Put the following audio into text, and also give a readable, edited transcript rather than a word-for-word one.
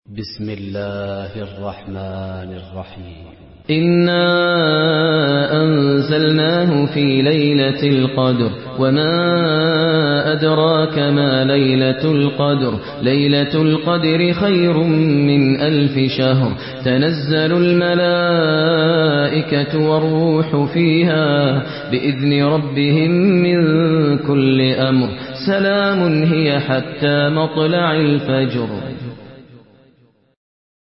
بسم الله الرحمن الرحيم. إنا أنزلناه في ليلة القدر وما أدراك ما ليلة القدر ليلة القدر خير من 1000 شهر تنزل الملائكة والروح فيها بإذن ربهم من كل أمر سلام هي حتى مطلع الفجر.